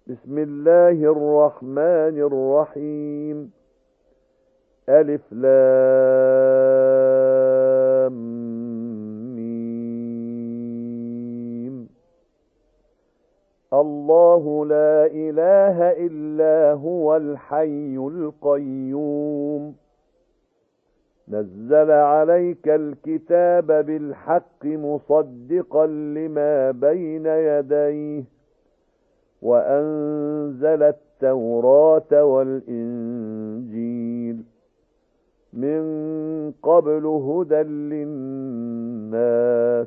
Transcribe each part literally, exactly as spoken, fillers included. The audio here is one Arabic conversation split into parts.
بسم الله الرحمن الرحيم. ألف لام ميم. الله لا إله إلا هو الحي القيوم. نزل عليك الكتاب بالحق مصدقا لما بين يديه وأنزل التوراة والإنجيل من قبل هدى للناس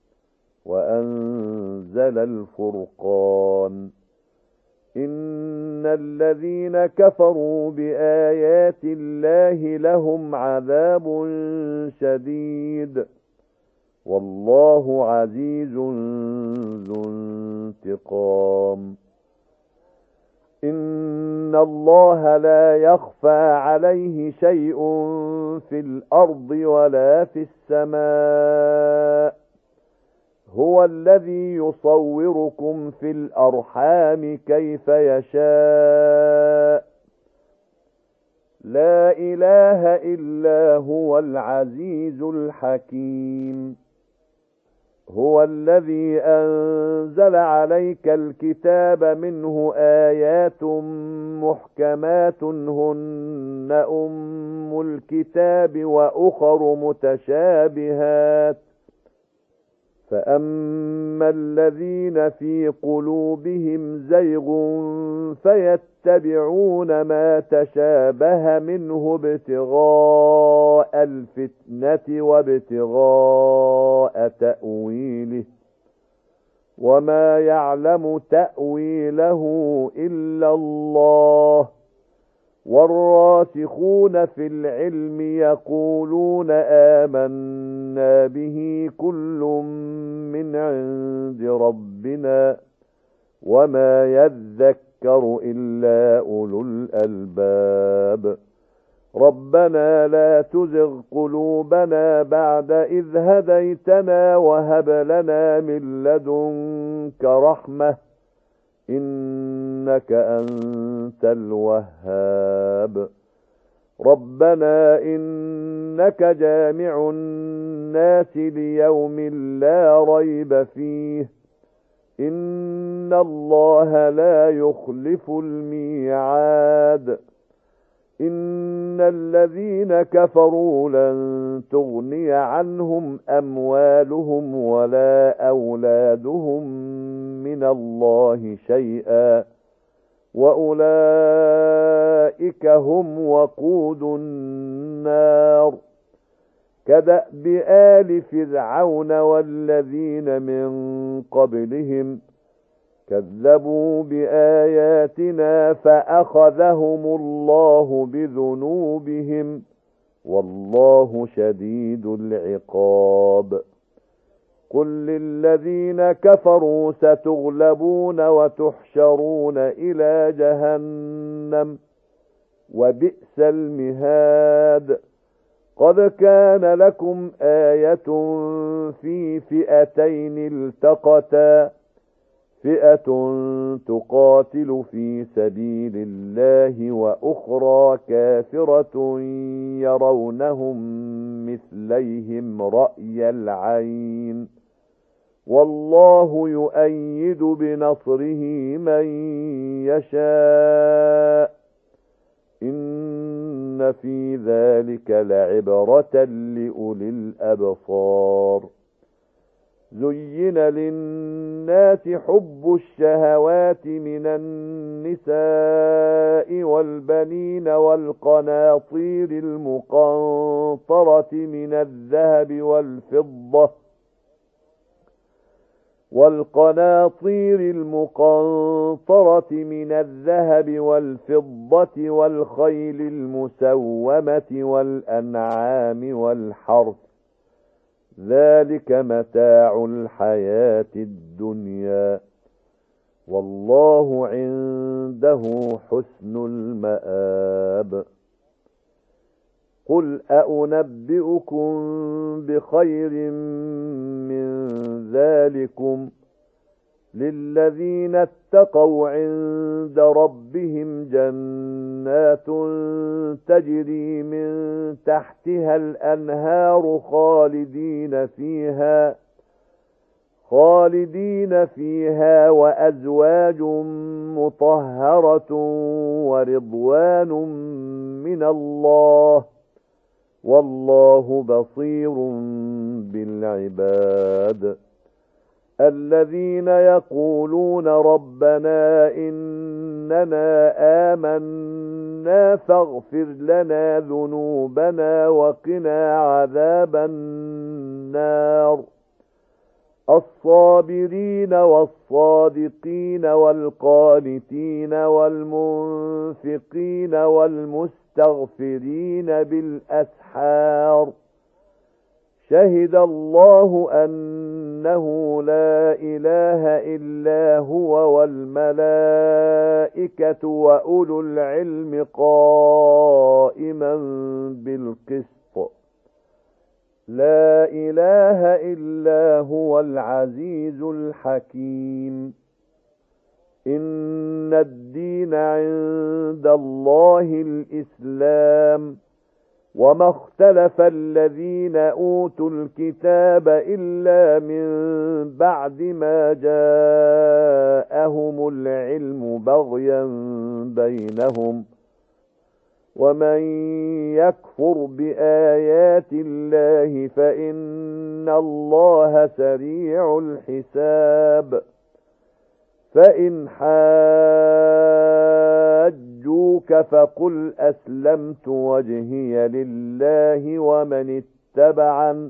وأنزل الفرقان. إن الذين كفروا بآيات الله لهم عذاب شديد والله عزيز ذو انتقام. إن الله لا يخفى عليه شيء في الأرض ولا في السماء. هو الذي يصوركم في الأرحام كيف يشاء. لا إله إلا هو العزيز الحكيم. هو الذي أنزل عليك الكتاب منه آيات محكمات هن أم الكتاب وأخر متشابهات. فأما الذين في قلوبهم زيغ فيتبعون ما تشابه منه ابتغاء الفتنة وابتغاء تأويله وما يعلم تأويله إلا الله. والراسخون في العلم يقولون آمنا به كل من عند ربنا وما يذكر إلا أولو الألباب. ربنا لا تزغ قلوبنا بعد إذ هديتنا وهب لنا من لدنك رحمة إنك أنت الوهاب. ربنا إنك جامع الناس ليوم لا ريب فيه إن الله لا يخلف الميعاد. إن الذين كفروا لن تغني عنهم أموالهم ولا أولادهم من الله شيئا وأولئك هم وقود النار. كدأب آل فرعون والذين من قبلهم كذبوا بآياتنا فأخذهم الله بذنوبهم والله شديد العقاب. قل للذين كفروا ستغلبون وتحشرون إلى جهنم وبئس المهاد. قد كان لكم آية في فئتين التقتا فئة تقاتل في سبيل الله وأخرى كافرة يرونهم مثليهم رأي العين والله يؤيد بنصره من يشاء. إن في ذلك لعبرة لأولي الأبصار. زين للناس حب الشهوات من النساء والبنين والقناطير المقنطرة من الذهب والفضة والقناطير المقنطرة من الذهب والفضة والخيل المسومة والأنعام والحرث ذلك متاع الحياة الدنيا والله عنده حسن المآب. قل أأنبئكم بخير من ذلكم للذين اتقوا عند ربهم جنات تجري من تحتها الأنهار خالدين فيها خالدين فيها وأزواج مطهرة ورضوان من الله والله بصير بالعباد الذين يقولون ربنا إننا آمنا فاغفر لنا ذنوبنا وقنا عذاب النار الصابرين والصادقين والقانتين والمنفقين والمستغفرين بالأسحار شهد الله أنه لا إله إلا هو والملائكة وأولو العلم قائما بالقسط لا إله إلا هو العزيز الحكيم إن الدين عند الله الإسلام وما اختلف الذين أوتوا الكتاب إلا من بعد ما جاءهم العلم بغيا بينهم ومن يكفر بآيات الله فإن الله سريع الحساب فإن حاجوك فقل أسلمت وجهي لله ومن اتبعن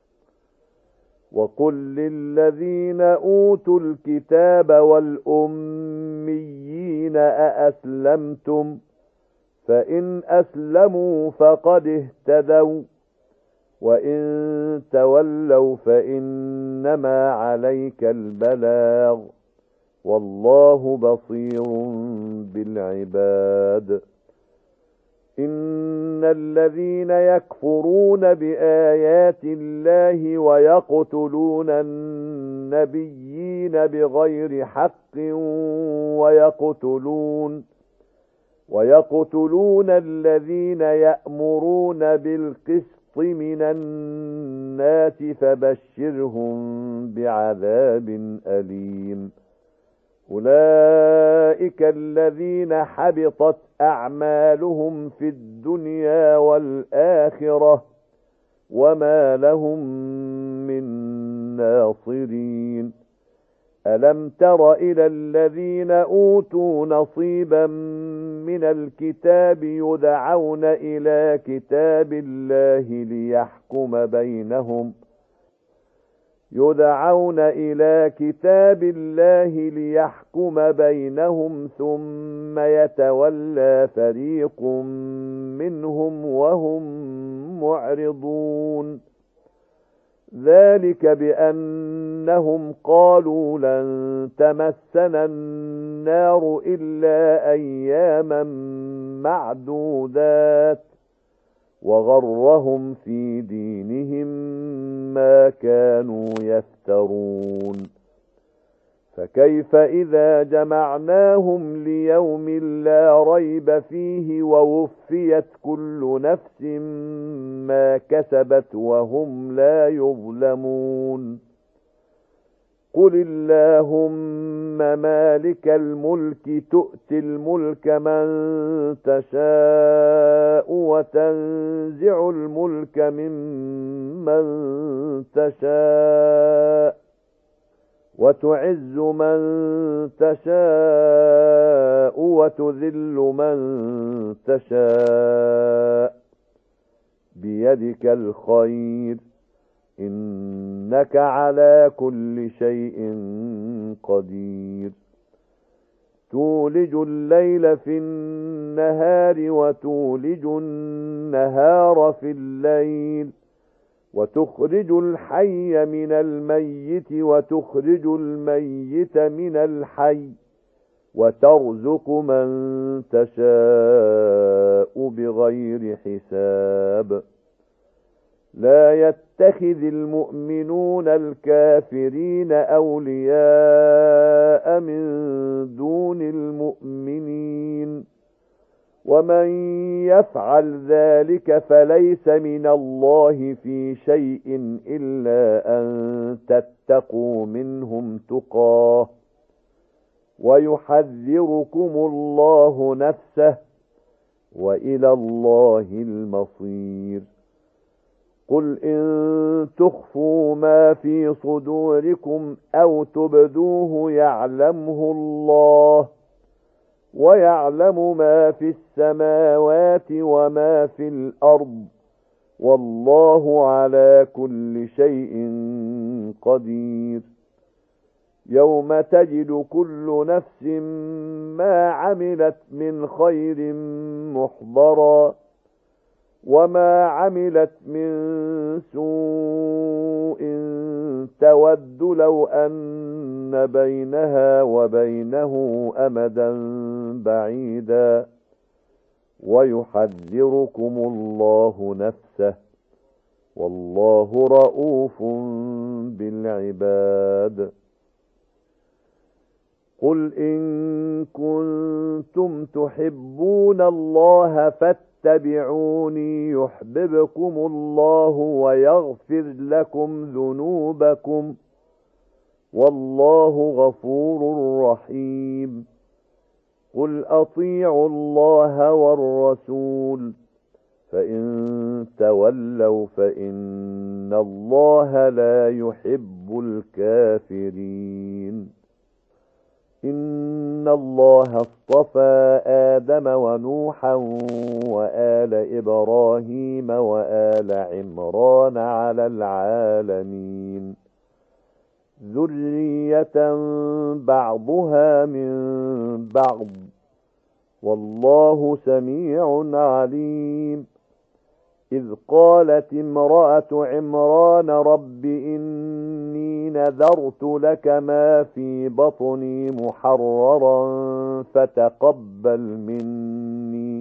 وقل للذين أوتوا الكتاب والأميين أأسلمتم فإن أسلموا فقد اهتدوا وإن تولوا فإنما عليك البلاغ والله بصير بالعباد إن الذين يكفرون بآيات الله ويقتلون النبيين بغير حق ويقتلون ويقتلون الذين يأمرون بالقسط من الناس فبشرهم بعذاب أليم أولئك الذين حبطت أعمالهم في الدنيا والآخرة وما لهم من ناصرين ألم تر إلى الذين أوتوا نصيبا من الكتاب يدعون إلى كتاب الله ليحكم بينهم يدعون إلى كتاب الله ليحكم بينهم ثم يتولى فريق منهم وهم معرضون ذلك بأنهم قالوا لن تمسنا النار إلا أياما معدودات وغرهم في دينهم ما كانوا يفترون فكيف إذا جمعناهم ليوم لا ريب فيه ووفيت كل نفس ما كسبت وهم لا يظلمون قل اللهم مالك الملك تؤتي الملك من تشاء وتنزع الملك ممن تشاء وتعز من تشاء وتذل من تشاء بيدك الخير إنك على كل شيء قدير تولج الليل في النهار وتولج النهار في الليل وتخرج الحي من الميت وتخرج الميت من الحي وترزق من تشاء بغير حساب لا يتخذ المؤمنون الكافرين أولياء من دون المؤمنين ومن يفعل ذلك فليس من الله في شيء إلا أن تتقوا منهم تقاه ويحذركم الله نفسه وإلى الله المصير قل إن تخفوا ما في صدوركم أو تبدوه يعلمه الله ويعلم ما في السماوات وما في الأرض والله على كل شيء قدير يوم تجد كل نفس ما عملت من خير محضرا وما عملت من سوء تود لو أن بينها وبينه أمدا بعيدا ويحذركم الله نفسه والله رؤوف بالعباد قل إن كنتم تحبون الله فاتبعوني يحببكم الله ويغفر لكم ذنوبكم والله غفور رحيم قل أطيعوا الله والرسول فإن تولوا فإن الله لا يحب الكافرين إن الله اصطفى آدم ونوحا وآل إبراهيم وآل عمران على العالمين ذرية بعضها من بعض والله سميع عليم إذ قالت امرأة عمران رب إني نذرت لك ما في بطني محررا فتقبل مني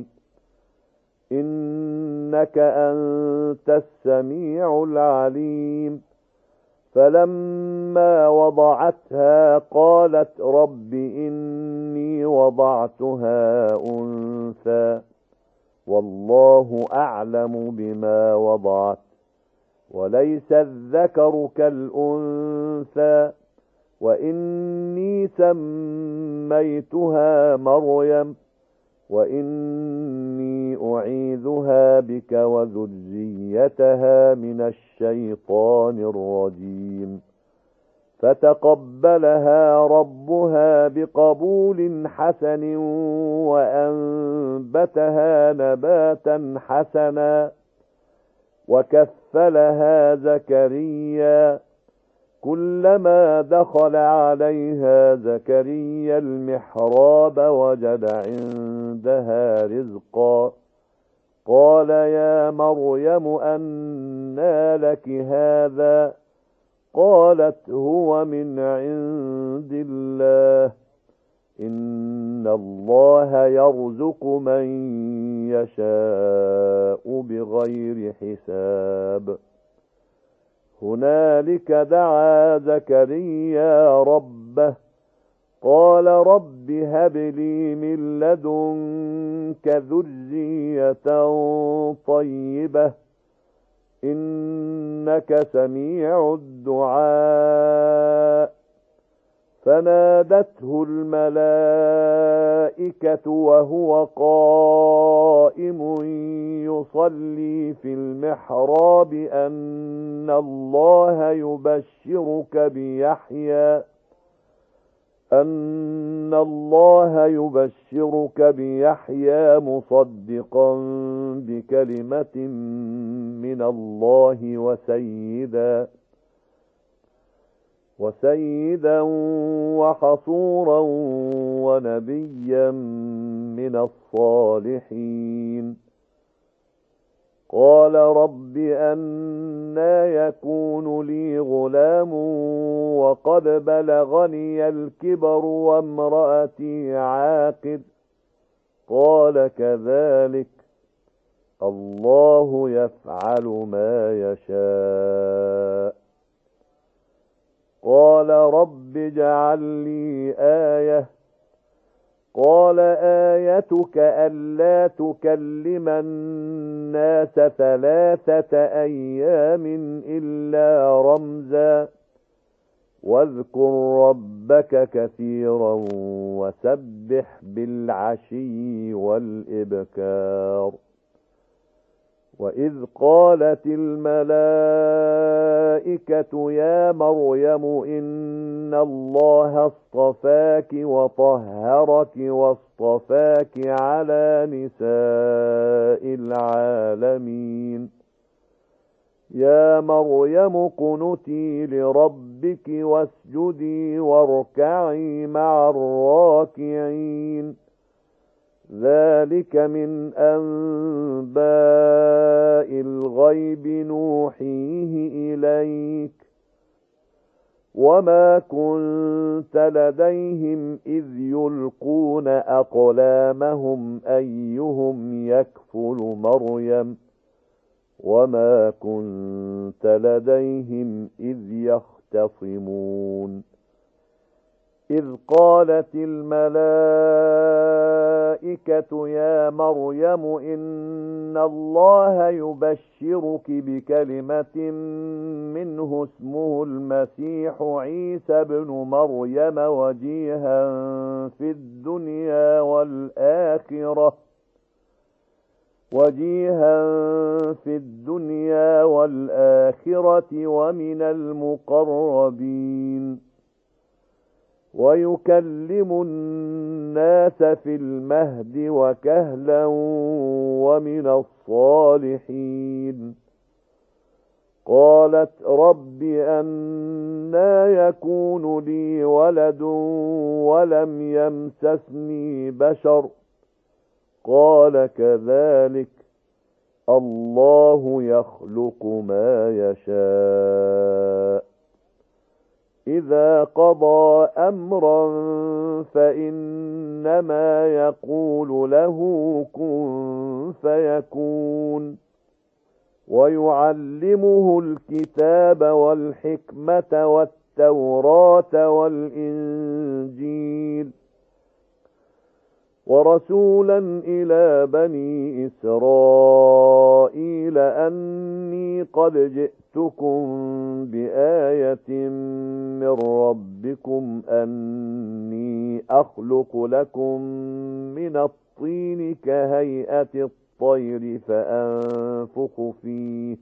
إنك أنت السميع العليم فلما وضعتها قالت رب إني وضعتها أنثى والله أعلم بما وضعت وليس الذكر كالأنثى وإني سميتها مريم وإني أعيذها بك وذريتها من الشيطان الرجيم فتقبلها ربها بقبول حسن وأنبتها نباتا حسنا وكفلها زكريا كلما دخل عليها زكريا المحراب وجد عندها رزقا قال يا مريم أنى لك هذا قالت هو من عند الله إن الله يرزق من يشاء بغير حساب هنالك دعا زكريا ربه قال رب هب لي من لدنك ذرية طيبة إنك سميع الدعاء فنادته الملائكة وهو قائم يصلي في المحراب أن الله يبشرك بيحيى أن الله يبشرك بيحيى مصدقا بكلمة من الله وسيدا وسيدا وحصورا ونبيا من الصالحين قال رب أنى يكون لي غلام وقد بلغني الكبر وامرأتي عاقر قال كذلك الله يفعل ما يشاء. قال رب اجعل لي آية. قال آيتك ألا تكلم الناس ثلاثة أيام إلا رمزا واذكر ربك كثيرا وسبح بالعشي والإبكار. وإذ قالت الملائكة يا مريم إن الله اصطفاك وطهرك واصطفاك على نساء العالمين. يا مريم اقنتي لربك واسجدي واركعي مع الراكعين. ذلك من أنباء الغيب نوحيه إليك وما كنت لديهم إذ يلقون أقلامهم أيهم يكفل مريم وما كنت لديهم إذ يختصمون. إذ قالت الملائكة يا مريم إن الله يبشرك بكلمة منه اسمه المسيح عيسى بن مريم وجيها في الدنيا والآخرة وجيها في الدنيا والآخرة ومن المقربين ويكلم الناس في المهد وكهلا ومن الصالحين. قالت رب أنى يكون لي ولد ولم يمسسني بشر قال كذلك الله يخلق ما يشاء. إذا قضى أمرا فإنما يقول له كن فيكون. ويعلمه الكتاب والحكمة والتوراة والإنجيل ورسولا إلى بني إسرائيل أني قد جئتكم بآية من ربكم أني أخلق لكم من الطين كهيئة الطير فأنفخ فيه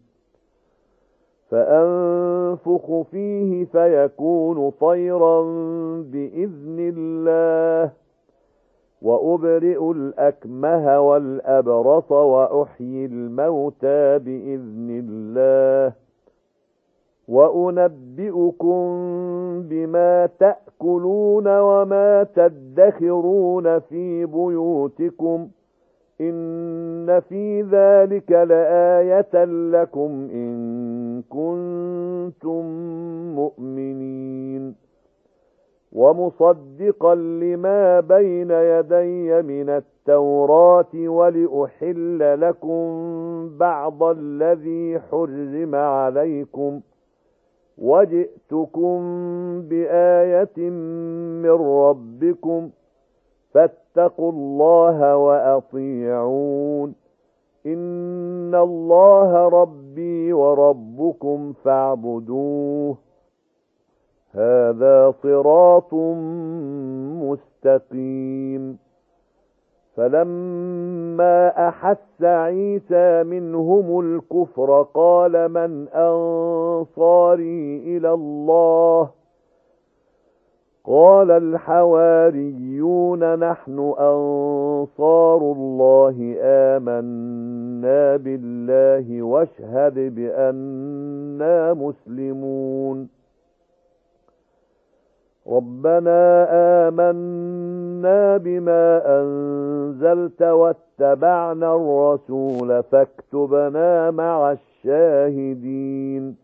فأنفخ فيه فيكون طيرا بإذن الله وأبرئ الأكمه والأبرص وأحيي الموتى بإذن الله وأنبئكم بما تأكلون وما تدخرون في بيوتكم إن في ذلك لآية لكم إن كنتم مؤمنين. ومصدقا لما بين يدي من التوراة ولأحل لكم بعض الذي حرم عليكم وجئتكم بآية من ربكم فاتقوا الله وأطيعون إن الله ربي وربكم فاعبدوه هذا صراط مستقيم. فلما أحس عيسى منهم الكفر قال من أنصاري إلى الله قال الحواريون نحن أنصار الله آمنا بالله واشهد بأننا مسلمون. ربنا آمنا بما أنزلت واتبعنا الرسول فاكتبنا مع الشاهدين.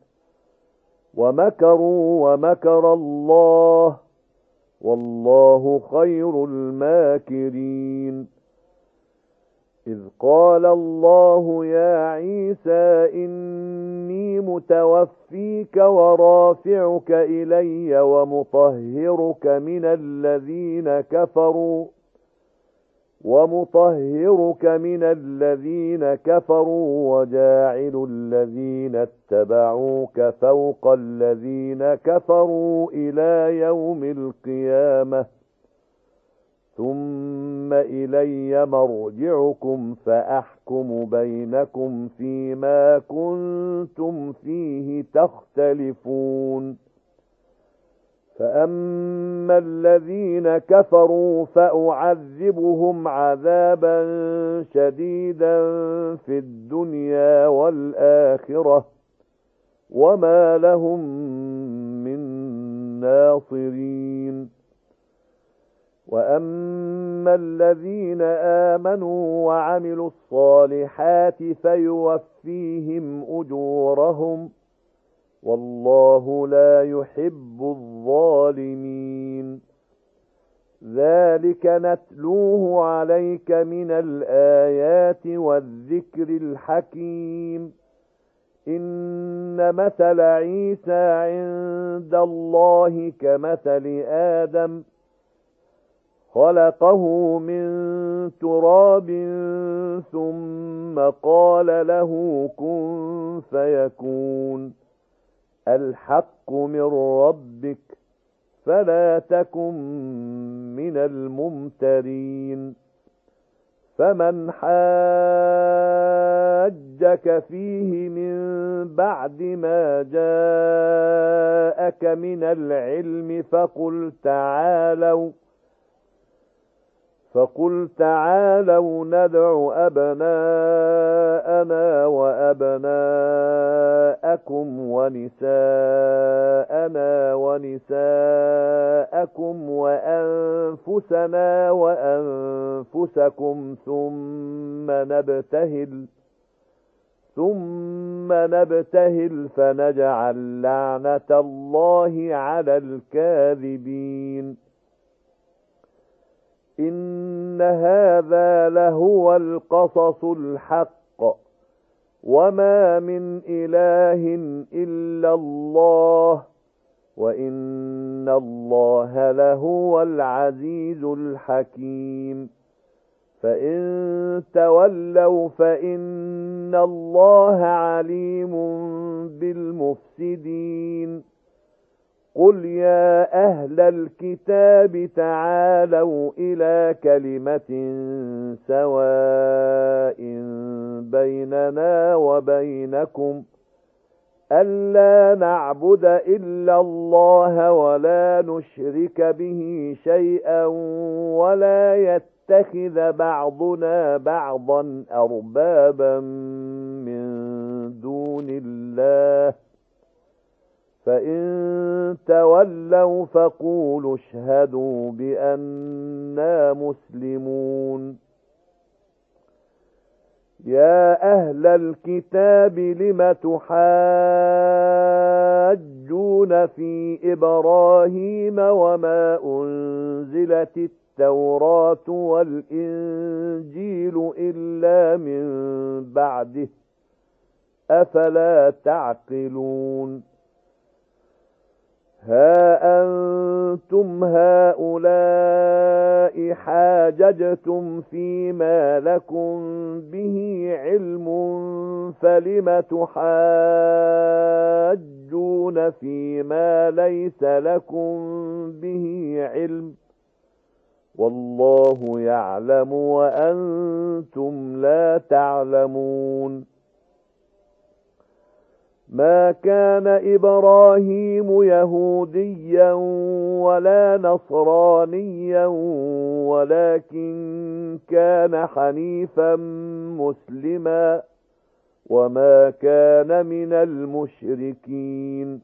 ومكروا ومكر الله والله خير الماكرين. إذ قال الله يا عيسى إني متوفيك ورافعك إلي ومطهرك من الذين كفروا ومطهرك من الذين كفروا وجاعل الذين اتبعوك فوق الذين كفروا إلى يوم القيامة ثم إلي مرجعكم فأحكم بينكم فيما كنتم فيه تختلفون فأما الذين كفروا فأعذبهم عذابا شديدا في الدنيا والآخرة وما لهم من ناصرين وأما الذين آمنوا وعملوا الصالحات فيوفيهم أجورهم والله لا يحب الظالمين ذلك نتلوه عليك من الآيات والذكر الحكيم إن مثل عيسى عند الله كمثل آدم خلقه من تراب ثم قال له كن فيكون الحق من ربك فلا تكن من الممترين فمن حاجك فيه من بعد ما جاءك من العلم فقل تعالوا فقل تعالوا ندع أبناءنا وأبناءكم ونساءنا ونساءكم وأنفسنا وأنفسكم ثم نبتهل ثم نبتهل فنجعل لعنة الله على الكاذبين إن هذا لهو القصص الحق وما من إله إلا الله وإن الله لهو العزيز الحكيم فإن تولوا فإن الله عليم بالمفسدين قل يا أهل الكتاب تعالوا إلى كلمة سواء بيننا وبينكم ألا نعبد إلا الله ولا نشرك به شيئا ولا يتخذ بعضنا بعضا أربابا من دون الله فإن تولوا فقولوا اشهدوا بأننا مسلمون يا أهل الكتاب لم تحاجون في إبراهيم وما أنزلت التوراة والإنجيل إلا من بعده أفلا تعقلون ها أنتم هؤلاء حاججتم فيما لكم به علم فلم تحاجون فيما ليس لكم به علم والله يعلم وأنتم لا تعلمون ما كان إبراهيم يهوديا ولا نصرانيا ولكن كان حنيفا مسلما وما كان من المشركين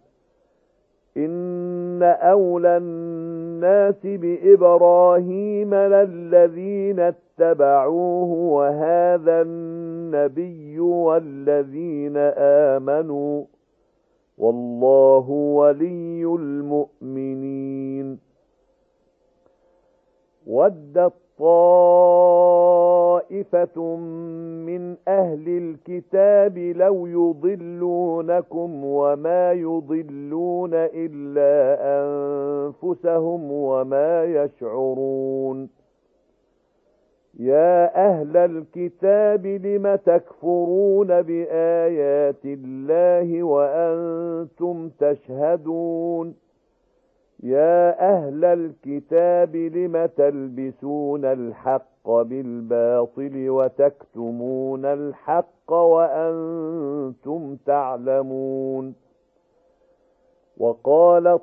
إن أولى الناس بإبراهيم للذين اتبعوه وهذا النبي والذين آمنوا والله ولي المؤمنين ودت طائفة طائفة من أهل الكتاب لو يضلونكم وما يضلون إلا أنفسهم وما يشعرون يا أهل الكتاب لم تكفرون بآيات الله وأنتم تشهدون يا أهل الكتاب لم تلبسون الحق بالباطل وتكتمون الحق وأنتم تعلمون وقالت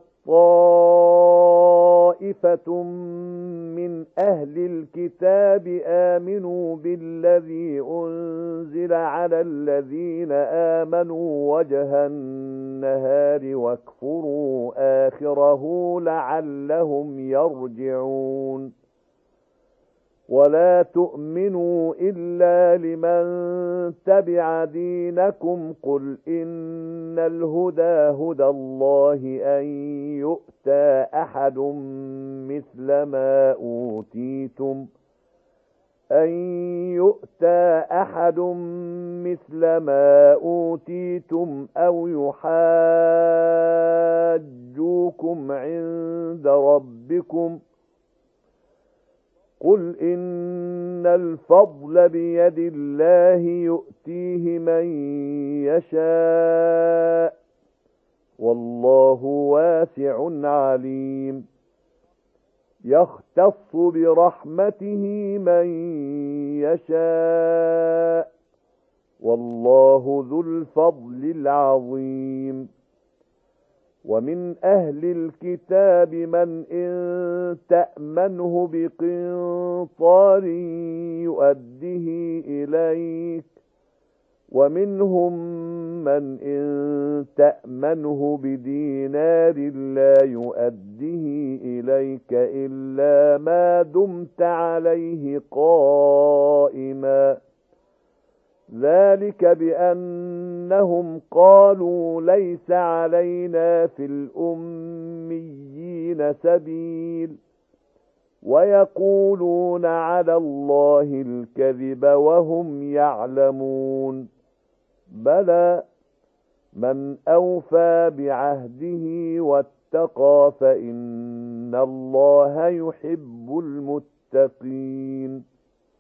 طائفة من أهل الكتاب آمنوا بالذي أنزل على الذين آمنوا وجه النهار واكفروا آخره لعلهم يرجعون ولا تؤمنوا إلا لمن تبع دينكم قل إن الهدى هدى الله أن يؤتى أحد مثل ما أوتيتم أن يؤتى أحد مثل ما أوتيتم أو يحاجوكم عند ربكم قل إن الفضل بيد الله يؤتيه من يشاء والله واسع عليم يختص برحمته من يشاء والله ذو الفضل العظيم ومن أهل الكتاب من إن تأمنه بقنطار يؤده إليك ومنهم من إن تأمنه بدينار لا يؤده إليك إلا ما دمت عليه قائما ذلك بأنهم قالوا ليس علينا في الأميين سبيل ويقولون على الله الكذب وهم يعلمون بلى من أوفى بعهده واتقى فإن الله يحب المتقين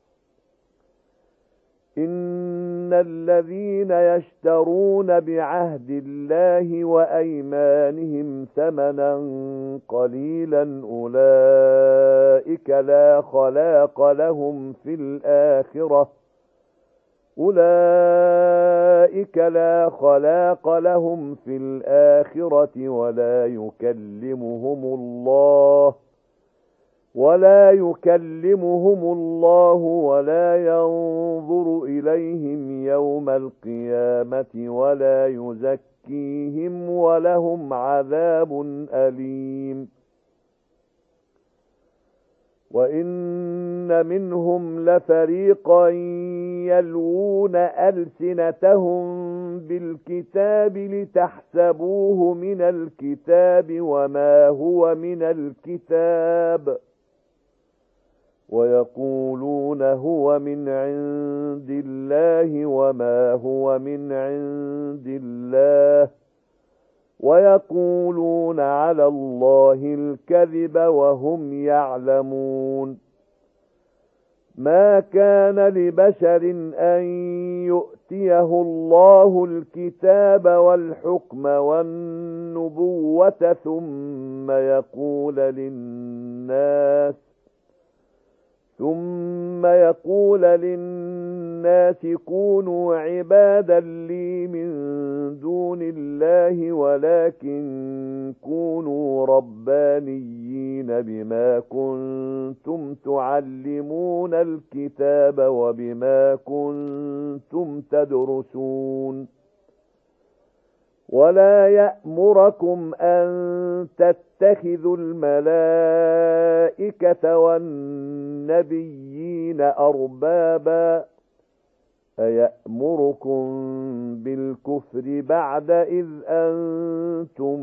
إن الذين يشترون بعهد الله وأيمانهم ثمنا قليلا أولئك لا خلاق لهم في الآخرة أولئك لا خلاق لهم في الآخرة ولا يكلمهم الله ولا يكلمهم الله ولا ينظر إليهم يوم القيامة ولا يزكيهم ولهم عذاب أليم وإن منهم لفريقا يلوون ألسنتهم بالكتاب لتحسبوه من الكتاب وما هو من الكتاب ويقولون هو من عند الله وما هو من عند الله ويقولون على الله الكذب وهم يعلمون ما كان لبشر أن يؤتيه الله الكتاب والحكم والنبوة ثم يقول للناس ثم يقول للناس كونوا عبادا لي من دون الله ولكن كونوا ربانيين بما كنتم تعلمون الكتاب وبما كنتم تدرسون ولا يأمركم أن تتخذوا الملائكة والنبيين أربابا أيأمركم بالكفر بعد إذ أنتم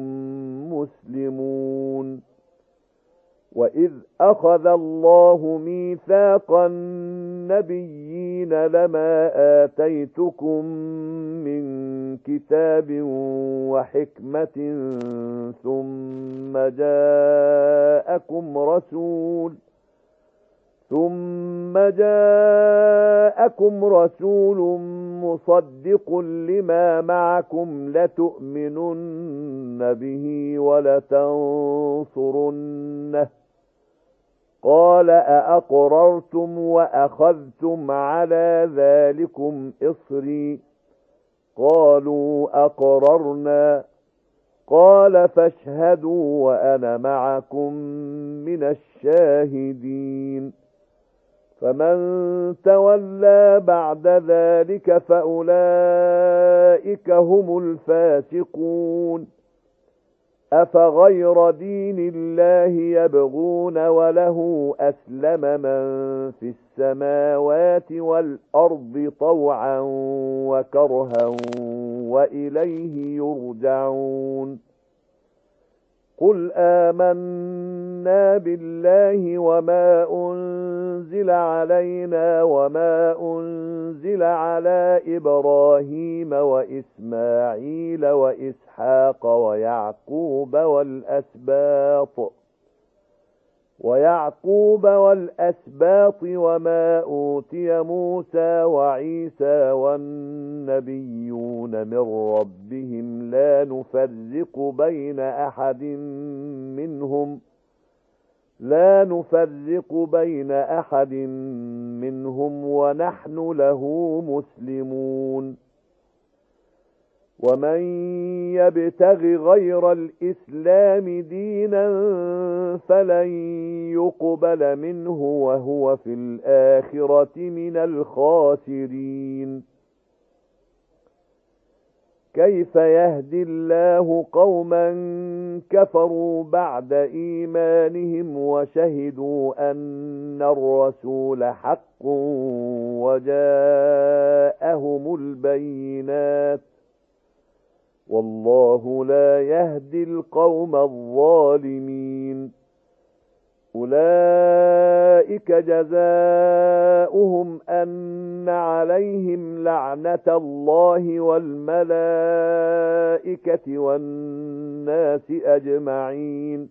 مسلمون وإذ أخذ الله ميثاق النبيين الْمُؤْمِنِينَ لَمَا آتَيْتُكُم مِّن كِتَابٍ وَحِكْمَةٍ ثُمَّ جَاءَكُمْ رَسُولٌ ثُمَّ جَاءَكُمْ رَسُولٌ مُصَدِّقٌ لِّمَا مَعَكُمْ لَتُؤْمِنُنَّ بِهِ وَلَتَنصُرُنَّهُ قَالَ أَأَقْرَرْتُمْ وَأَخَذْتُمْ عَلَى ذَلِكُمْ إِصْرِي قَالُوا أَقْرَرْنَا قَالَ فَاشْهَدُوا وَأَنَا مَعَكُمْ مِنَ الشَّاهِدِينَ فَمَن تَوَلَّى بَعْدَ ذَلِكَ فَأُولَئِكَ هُمُ الْفَاسِقُونَ أَفَغَيْرَ دِينِ اللَّهِ يَبْغُونَ وَلَهُ أَسْلَمَ مَن فِي السَّمَاوَاتِ وَالْأَرْضِ طَوْعًا وَكَرْهًا وَإِلَيْهِ يُرْجَعُونَ قُلْ آمَنَّا بِاللَّهِ وَمَا أُنزِلَ عَلَيْنَا وَمَا أُنزِلَ عَلَى إِبْرَاهِيمَ وَإِسْمَاعِيلَ وَإِسْحَاقَ وَيَعْقُوبَ وَالْأَسْبَاطِ وَيَعْقُوبَ وَالْأَسْبَاطِ وَمَا أُوتِيَ مُوسَى وَعِيسَى وَالنَّبِيُّونَ مِن رَّبِّهِمْ لَا نُفَرِّقُ بَيْنَ أَحَدٍ مِّنْهُمْ لا نفرق بين أحد منهم ونحن له مسلمون ومن يبتغ غير الإسلام دينا فلن يقبل منه وهو في الآخرة من الخاسرين كيف يهدي الله قوما كفروا بعد إيمانهم وشهدوا أن الرسول حق وجاءهم البينات والله لا يهدي القوم الظالمين أولئك جزاؤهم أن عليهم لعنة الله والملائكة والناس أجمعين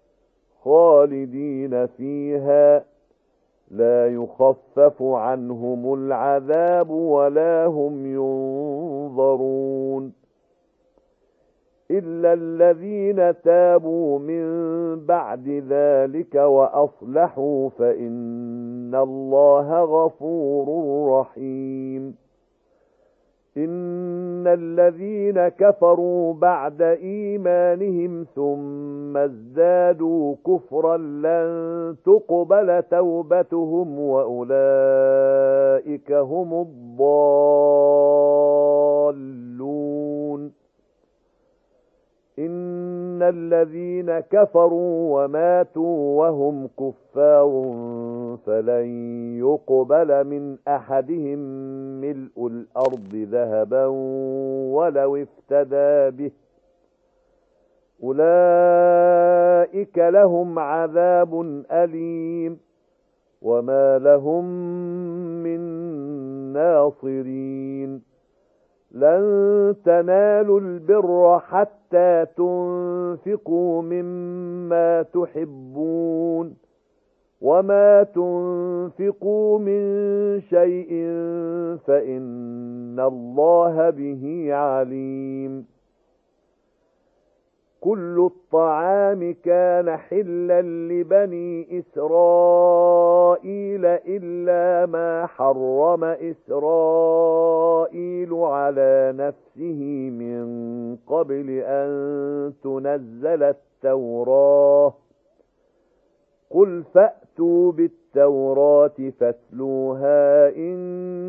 خالدين فيها لا يخفف عنهم العذاب ولا هم ينظرون إلا الذين تابوا من بعد ذلك وأصلحوا فإن الله غفور رحيم إن الذين كفروا بعد إيمانهم ثم ازدادوا كفرا لن تقبل توبتهم وأولئك هم الضالون إن الذين كفروا وماتوا وهم كفار فلن يقبل من أحدهم ملء الأرض ذهبا ولو افتدى به أولئك لهم عذاب أليم وما لهم من ناصرين لن تنالوا البر حتى تنفقوا مما تحبون وما تنفقوا من شيء فإن الله به عليم كل الطعام كان حلا لبني إسرائيل إلا ما حرم إسرائيل على نفسه من قبل أن تنزل التوراة قل فأتوا بالتوراة فاتلوها إن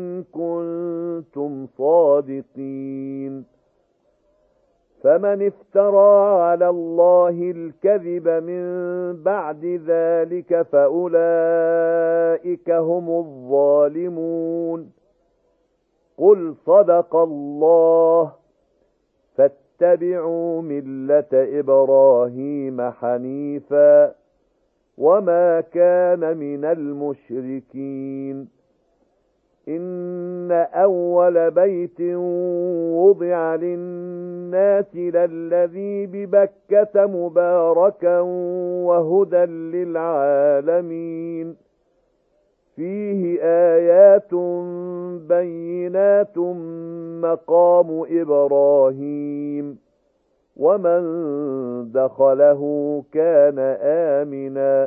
كنتم صادقين فمن افترى على الله الكذب من بعد ذلك فأولئك هم الظالمون قل صدق الله فاتبعوا ملة إبراهيم حنيفا وما كان من المشركين إن أول بيت وضع للناس للذي ببكة مباركا وهدى للعالمين فيه آيات بينات مقام إبراهيم ومن دخله كان آمنا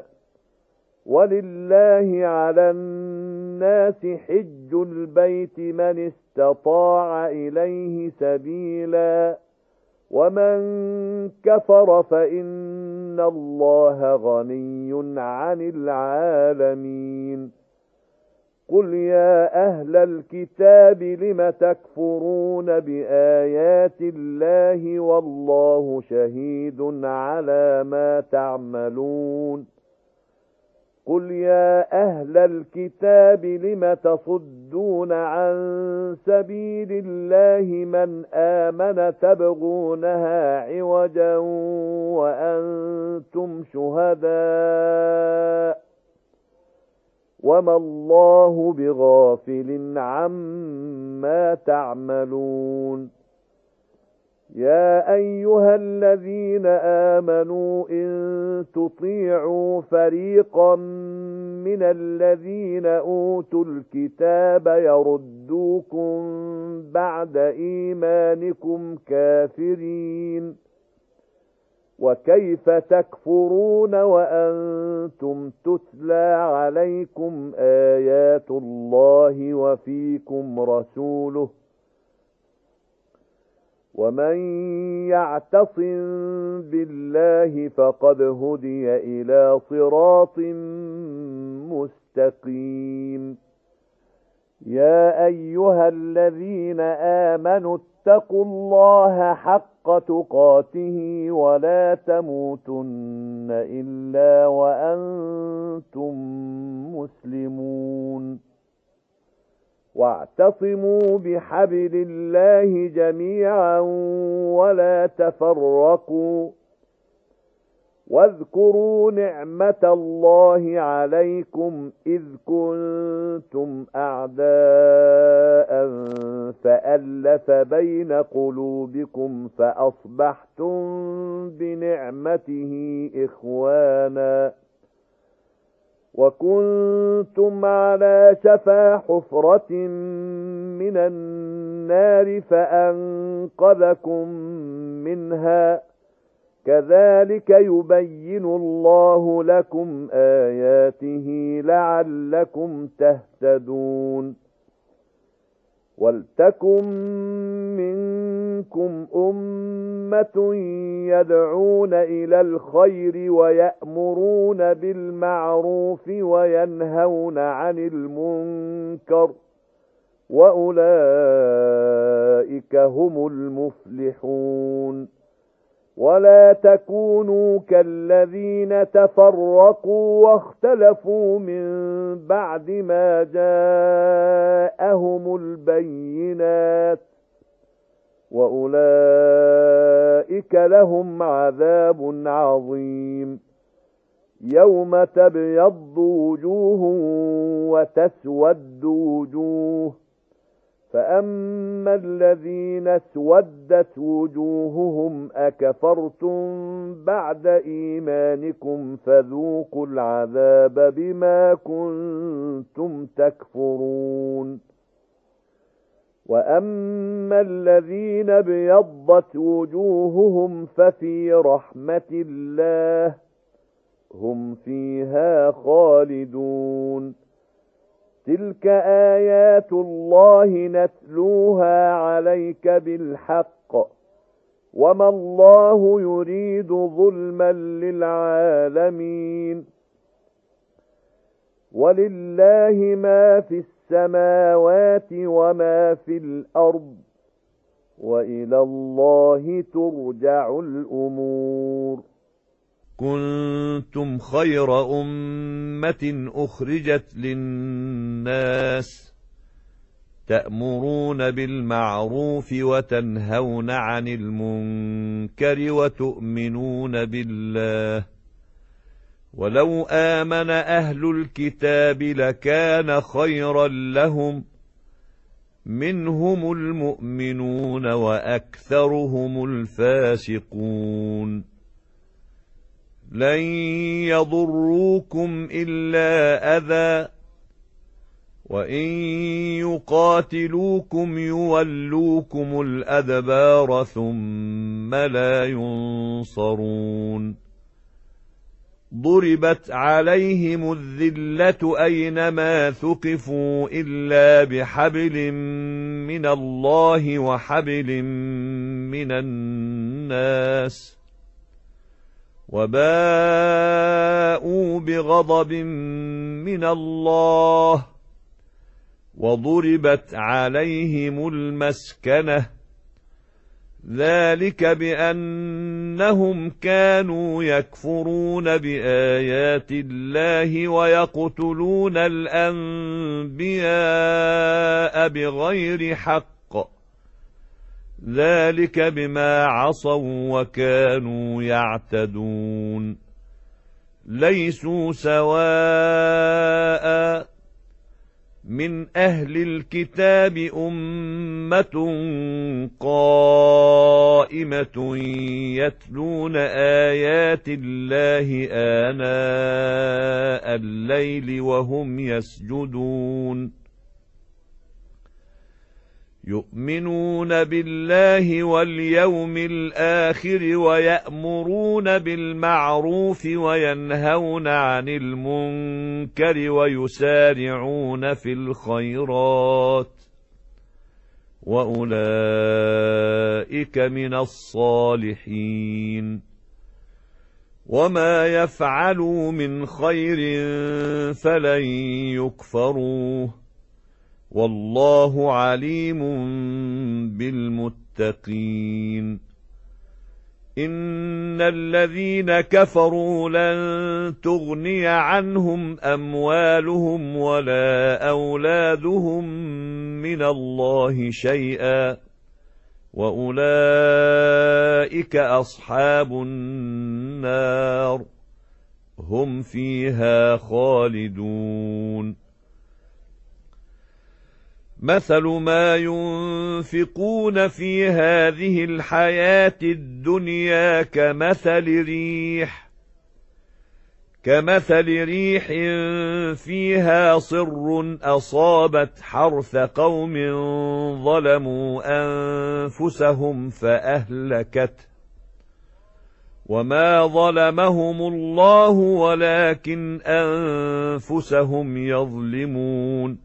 ولله على الناس حج البيت من استطاع إليه سبيلا ومن كفر فإن الله غني عن العالمين قل يا أهل الكتاب لم تكفرون بآيات الله والله شهيد على ما تعملون قل يا أهل الكتاب لم تصدون عن سبيل الله من آمن تبغونها عوجا وأنتم شهداء وما الله بغافل عما تعملون يا أيها الذين آمنوا إن تطيعوا فريقا من الذين أوتوا الكتاب يردوكم بعد إيمانكم كافرين وكيف تكفرون وأنتم تتلى عليكم آيات الله وفيكم رسوله ومن يعتصم بالله فقد هدي إلى صراط مستقيم يا أيها الذين آمنوا اتقوا الله حق تقاته ولا تموتن إلا وأنتم مسلمون واعتصموا بحبل الله جميعا ولا تفرقوا واذكروا نعمة الله عليكم إذ كنتم أعداء فألف بين قلوبكم فأصبحتم بنعمته إخوانا وكنتم على شفا حفرة من النار فأنقذكم منها كذلك يبين الله لكم آياته لعلكم تهتدون ولتكن منكم أمة يدعون إلى الخير ويأمرون بالمعروف وينهون عن المنكر وأولئك هم المفلحون ولا تكونوا كالذين تفرقوا واختلفوا من بعد ما جاءهم البينات وأولئك لهم عذاب عظيم يوم تبيض وجوه وتسود وجوه فأما الذين اسودت وجوههم أكفرتم بعد إيمانكم فذوقوا العذاب بما كنتم تكفرون وأما الذين ابيضت وجوههم ففي رحمة الله هم فيها خالدون تلك آيات الله نتلوها عليك بالحق وما الله يريد ظلما للعالمين ولله ما في السماوات وما في الأرض وإلى الله ترجع الأمور كنتم خير أمة أخرجت للناس تأمرون بالمعروف وتنهون عن المنكر وتؤمنون بالله ولو آمن أهل الكتاب لكان خيرا لهم منهم المؤمنون وأكثرهم الفاسقون لن يضروكم إلا أذى وإن يقاتلوكم يولوكم الأدبار ثم لا ينصرون ضربت عليهم الذلة أينما ثقفوا إلا بحبل من الله وحبل من الناس وباءوا بغضب من الله وضربت عليهم المسكنة ذلك بأنهم كانوا يكفرون بآيات الله ويقتلون الأنبياء بغير حق ذلك بما عصوا وكانوا يعتدون ليسوا سواء من أهل الكتاب أمة قائمة يتلون آيات الله آناء الليل وهم يسجدون يؤمنون بالله واليوم الآخر ويأمرون بالمعروف وينهون عن المنكر ويسارعون في الخيرات وأولئك من الصالحين وما يفعلوا من خير فلن يكفروه والله عليم بالمتقين إن الذين كفروا لن تغني عنهم أموالهم ولا أولادهم من الله شيئا وأولئك أصحاب النار هم فيها خالدون مثل ما ينفقون في هذه الحياة الدنيا كمثل ريح كمثل ريح فيها صر أصابت حرث قوم ظلموا أنفسهم فأهلكته وما ظلمهم الله ولكن أنفسهم يظلمون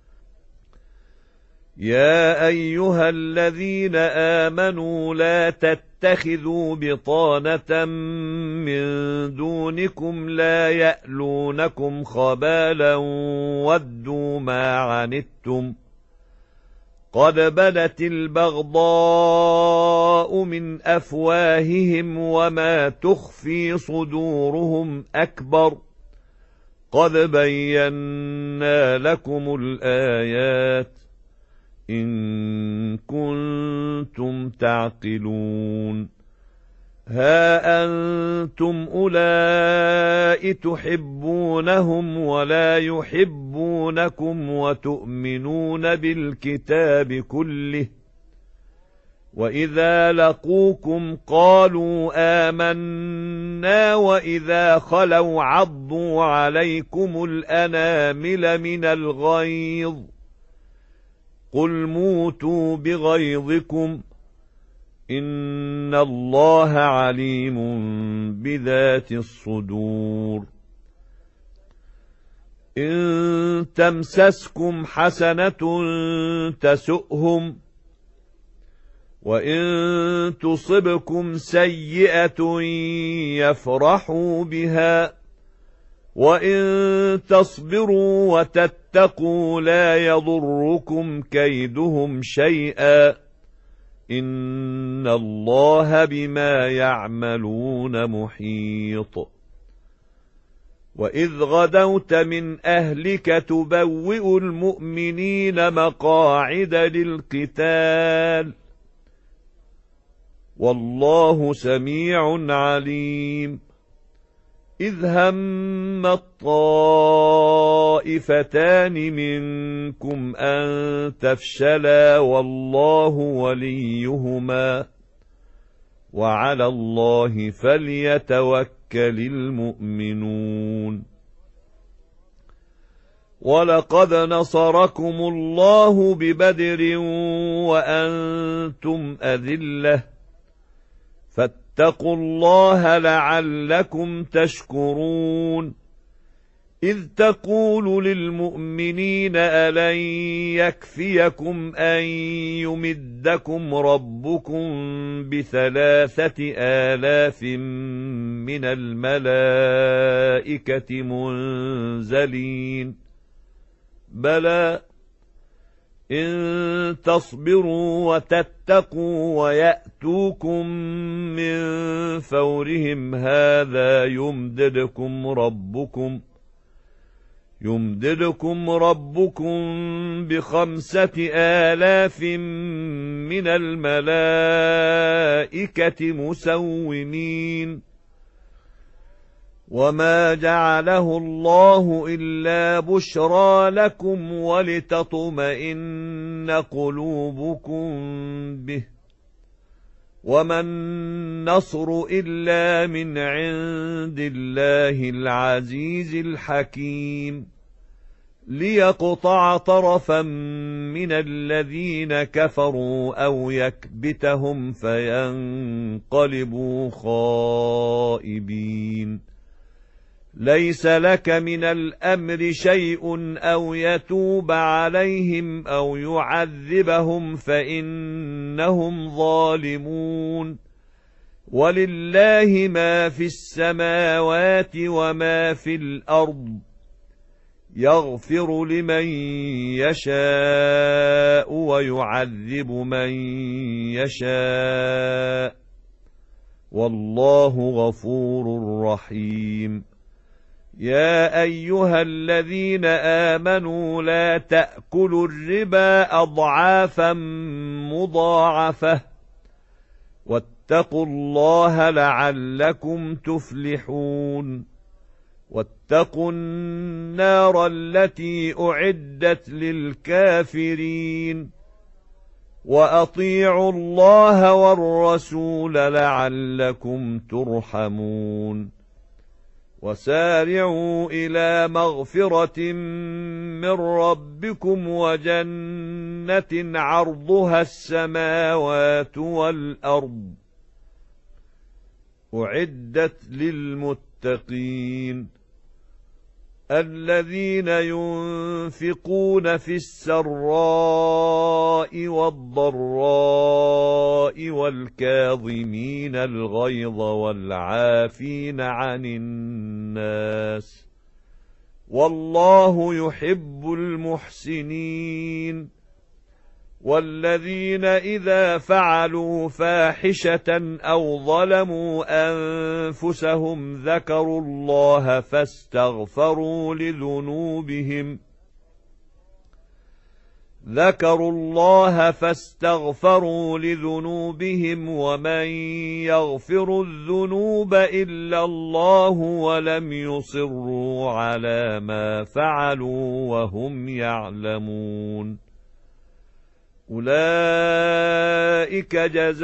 يا أيها الذين آمنوا لا تتخذوا بطانة من دونكم لا يألونكم خبالا ودوا ما عنتم قد بدت البغضاء من أفواههم وما تخفي صدورهم أكبر قد بينا لكم الآيات إن كنتم تعقلون ها أنتم أولئك تحبونهم ولا يحبونكم وتؤمنون بالكتاب كله وإذا لقوكم قالوا آمنا وإذا خلوا عضوا عليكم الأنامل من الغيظ قل موتوا بغيظكم إن الله عليم بذات الصدور إن تمسسكم حسنة تسؤهم وإن تصبكم سيئة يفرحوا بها وإن تصبروا وتتقوا لا يضركم كيدهم شيئا إن الله بما يعملون محيط وإذ غدوت من أهلك تبوئ المؤمنين مقاعد للقتال والله سميع عليم إذ هم الطائفتان منكم أن تفشلا والله وليهما وعلى الله فليتوكل المؤمنون ولقد نصركم الله ببدر وأنتم أذلة فاتقوا الله لعلكم تشكرون إذ تقول للمؤمنين ألن يكفيكم أن يمدكم ربكم بثلاثة آلاف من الملائكة منزلين بلى إن تصبروا وتتقوا ويأتوكم من فورهم هذا يمددكم ربكم يمددكم ربكم بخمسة آلاف من الملائكة مسومين وما جعله الله إلا بشرى لكم ولتطمئن قلوبكم به وما النصر إلا من عند الله العزيز الحكيم ليقطع طرفا من الذين كفروا أو يكبتهم فينقلبوا خائبين ليس لك من الأمر شيء أو يتوب عليهم أو يعذبهم فإنهم ظالمون ولله ما في السماوات وما في الأرض يغفر لمن يشاء ويعذب من يشاء والله غفور رحيم يا أيها الذين آمنوا لا تأكلوا الربا أضعافا مضاعفة واتقوا الله لعلكم تفلحون واتقوا النار التي أعدت للكافرين وأطيعوا الله والرسول لعلكم ترحمون وسارعوا إلى مغفرة من ربكم وجنة عرضها السماوات والأرض أعدت للمتقين الذين ينفقون في السراء والضراء والكاظمين الغيظ والعافين عن الناس والله يحب المحسنين والذين إذا فعلوا فاحشة أو ظلموا أنفسهم ذكروا الله فاستغفروا لذنوبهم ذكروا الله فاستغفروا لذنوبهم ومن يغفر الذنوب إلا الله ولم يصروا على ما فعلوا وهم يعلمون أولئك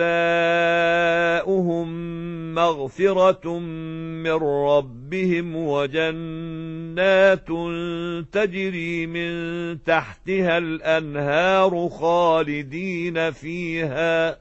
جزاؤهم مغفرة من ربهم وجنات تجري من تحتها الأنهار خالدين فيها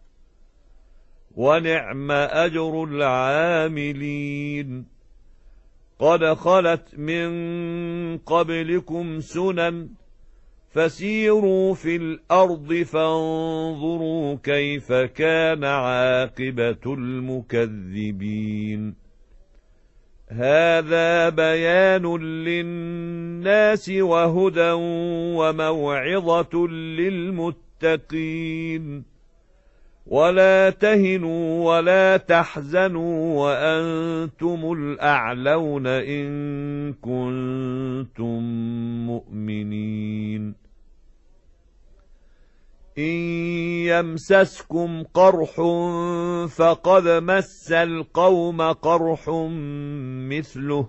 ونعم أجر العاملين قد خلت من قبلكم سنن فسيروا في الأرض فانظروا كيف كان عاقبة المكذبين هذا بيان للناس وهدى وموعظة للمتقين ولا تهنوا ولا تحزنوا وأنتم الأعلون إن كنتم مؤمنين إن يمسسكم قرح فقد مس القوم قرح مثله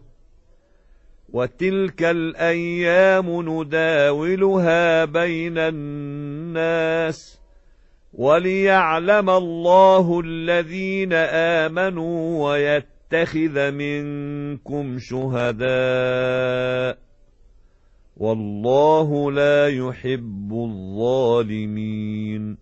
وتلك الأيام نداولها بين الناس وليعلم الله الذين آمنوا ويتخذ منكم شهداء والله لا يحب الظالمين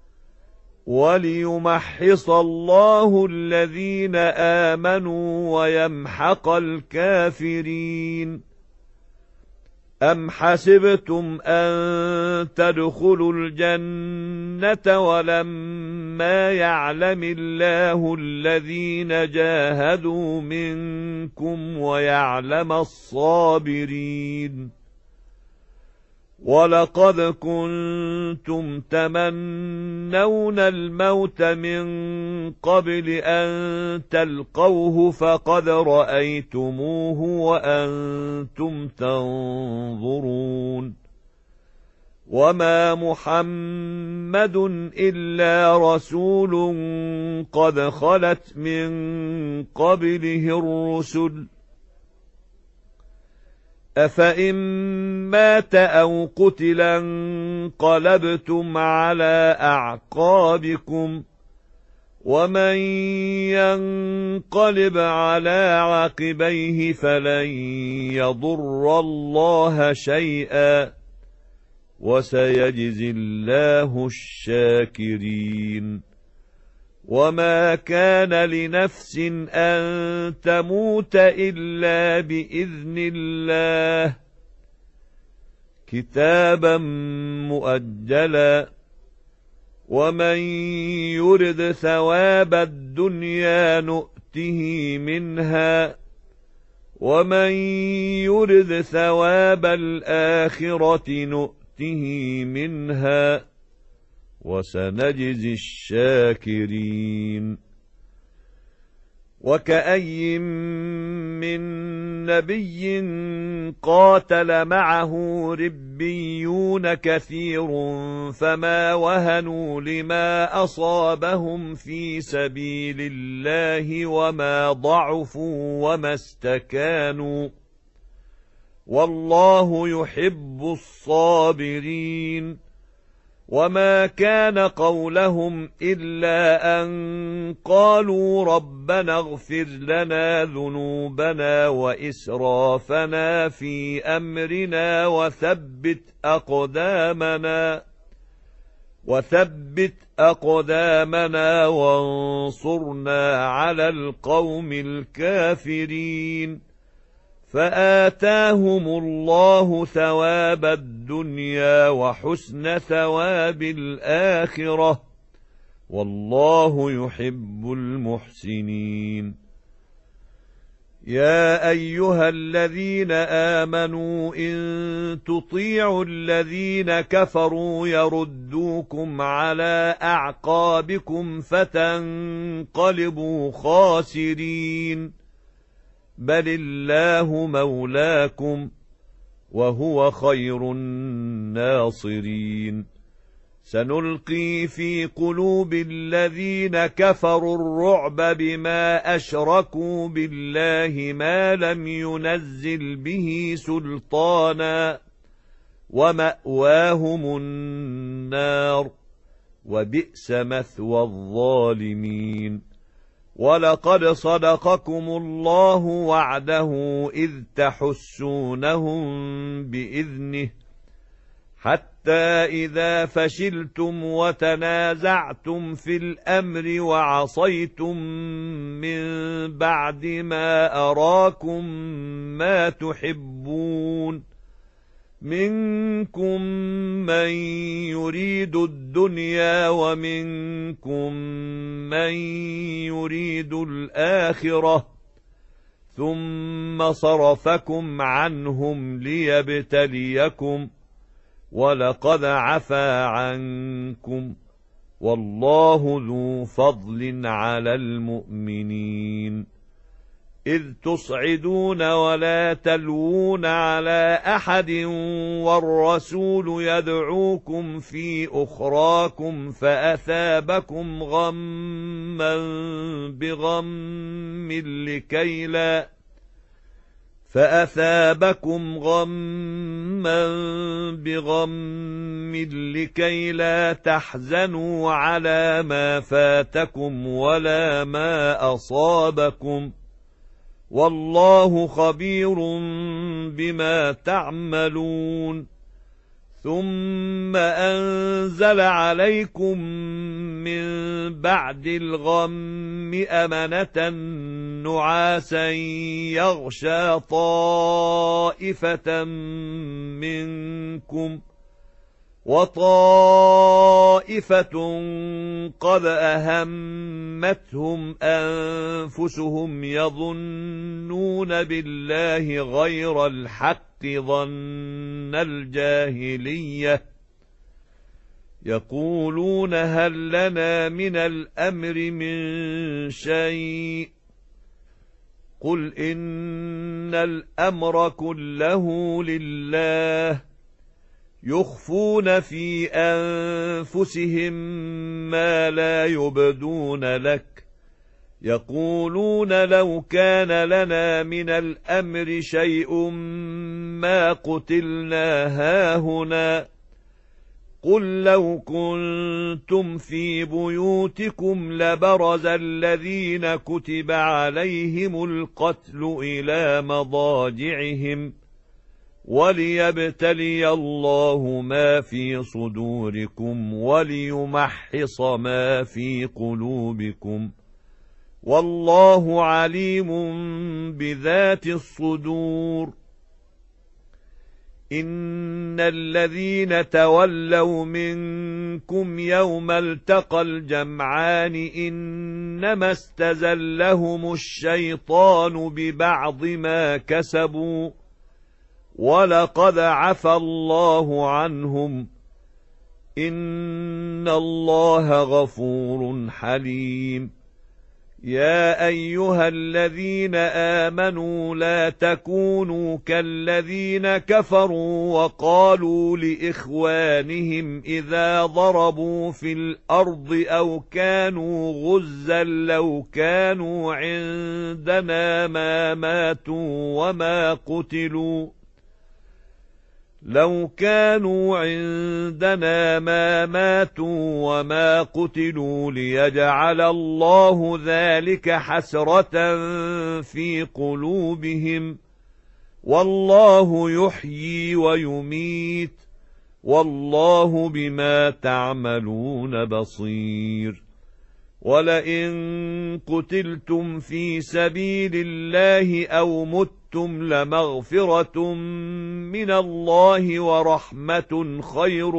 وليمحص الله الذين آمنوا ويمحق الكافرين أم حسبتم أن تدخلوا الجنة ولما يعلم الله الذين جاهدوا منكم ويعلم الصابرين ولقد كنتم تمنون الموت من قبل أن تلقوه فقد رأيتموه وأنتم تنظرون وما محمد إلا رسول قد خلت من قبله الرسل أفإن مات أو قتل انقلبتم على أعقابكم ومن ينقلب على عقبيه فلن يضر الله شيئا وسيجزي الله الشاكرين وما كان لنفس أن تموت إلا بإذن الله كتابا مؤجلا ومن يرد ثواب الدنيا نؤته منها ومن يرد ثواب الآخرة نؤته منها وسنجزي الشاكرين وكأي من نبي قاتل معه ربيون كثير فما وهنوا لما أصابهم في سبيل الله وما ضعفوا وما استكانوا والله يحب الصابرين وما كان قولهم إلا أن قالوا ربنا اغفر لنا ذنوبنا وإسرافنا في أمرنا وثبت أقدامنا وثبت أقدامنا وانصرنا على القوم الكافرين فآتاهم الله ثواب الدنيا وحسن ثواب الآخرة والله يحب المحسنين يا أيها الذين آمنوا إن تطيعوا الذين كفروا يردوكم على أعقابكم فتنقلبوا خاسرين بل الله مولاكم وهو خير الناصرين سنلقي في قلوب الذين كفروا الرعب بما أشركوا بالله ما لم ينزل به سلطانا ومأواهم النار وبئس مثوى الظالمين ولقد صدقكم الله وعده إذ تحسونهم بإذنه حتى إذا فشلتم وتنازعتم في الأمر وعصيتم من بعد ما أراكم ما تحبون منكم من يريد الدنيا ومنكم من يريد الآخرة ثم صرفكم عنهم ليبتليكم ولقد عفا عنكم والله ذو فضل على المؤمنين إذ تصعدون ولا تلوون على أحد والرسول يدعوكم في أخراكم فأثابكم غما بغم لكي لا فأثابكم غما بغم لكي لا تحزنوا على ما فاتكم ولا ما أصابكم والله خبير بما تعملون ثم أنزل عليكم من بعد الغم أمنة نعاسا يغشى طائفة منكم وطائفة قد أهمتهم أنفسهم يظنون بالله غير الحق ظن الجاهلية يقولون هل لنا من الأمر من شيء قل إن الأمر كله لله يخفون في أنفسهم ما لا يبدون لك يقولون لو كان لنا من الأمر شيء ما قتلنا هاهنا قل لو كنتم في بيوتكم لبرز الذين كتب عليهم القتل إلى مضاجعهم وليبتلي الله ما في صدوركم وليمحص ما في قلوبكم والله عليم بذات الصدور إن الذين تولوا منكم يوم التقى الجمعان إنما استزلهم الشيطان ببعض ما كسبوا ولقد عفى الله عنهم إن الله غفور حليم يا أيها الذين آمنوا لا تكونوا كالذين كفروا وقالوا لإخوانهم إذا ضربوا في الأرض أو كانوا غزا لو كانوا عندنا ما ماتوا وما قتلوا لو كانوا عندنا ما ماتوا وما قتلوا ليجعل الله ذلك حسرة في قلوبهم والله يحيي ويميت والله بما تعملون بصير ولئن قتلتم في سبيل الله أو متم لمغفرة من الله ورحمة خير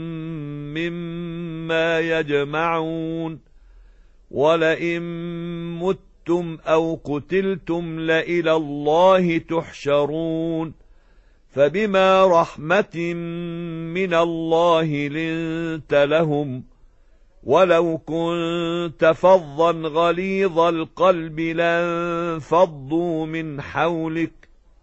مما يجمعون ولئن متم أو قتلتم لإلى الله تحشرون فبما رحمة من الله لنت لهم ولو كنت فظا غليظ القلب لانفضوا من حولك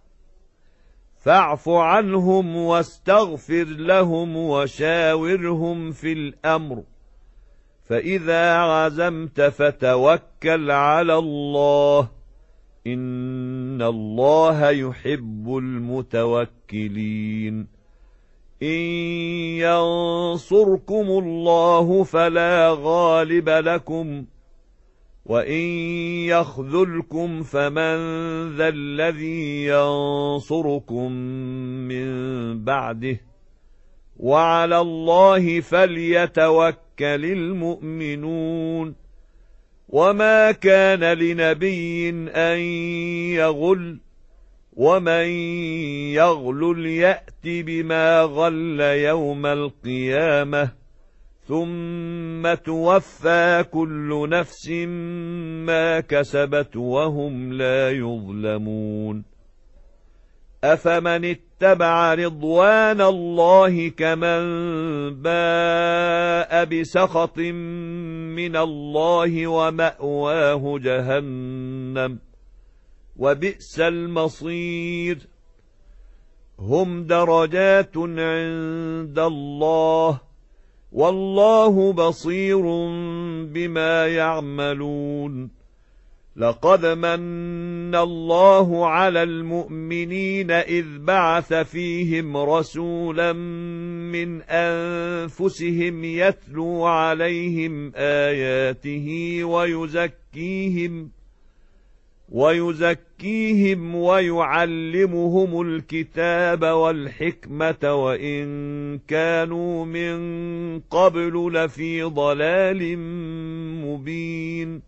فاعف عنهم واستغفر لهم وشاورهم في الأمر فإذا عزمت فتوكل على الله إن الله يحب المتوكلين إن ينصركم الله فلا غالب لكم وإن يخذلكم فمن ذا الذي ينصركم من بعده وعلى الله فليتوكل المؤمنون وما كان لنبي أن يغل ومن يغلل يأت بما غل يوم القيامة ثم توفى كل نفس ما كسبت وهم لا يظلمون أفمن اتبع رضوان الله كمن باء بسخط من الله ومأواه جهنم وبئس المصير. هم درجات عند الله والله بصير بما يعملون. لقد من الله على المؤمنين إذ بعث فيهم رسولا من أنفسهم يتلو عليهم آياته ويزكيهم ويزكيهم ويعلمهم الكتاب والحكمة وإن كانوا من قبل لفي ضلال مبين.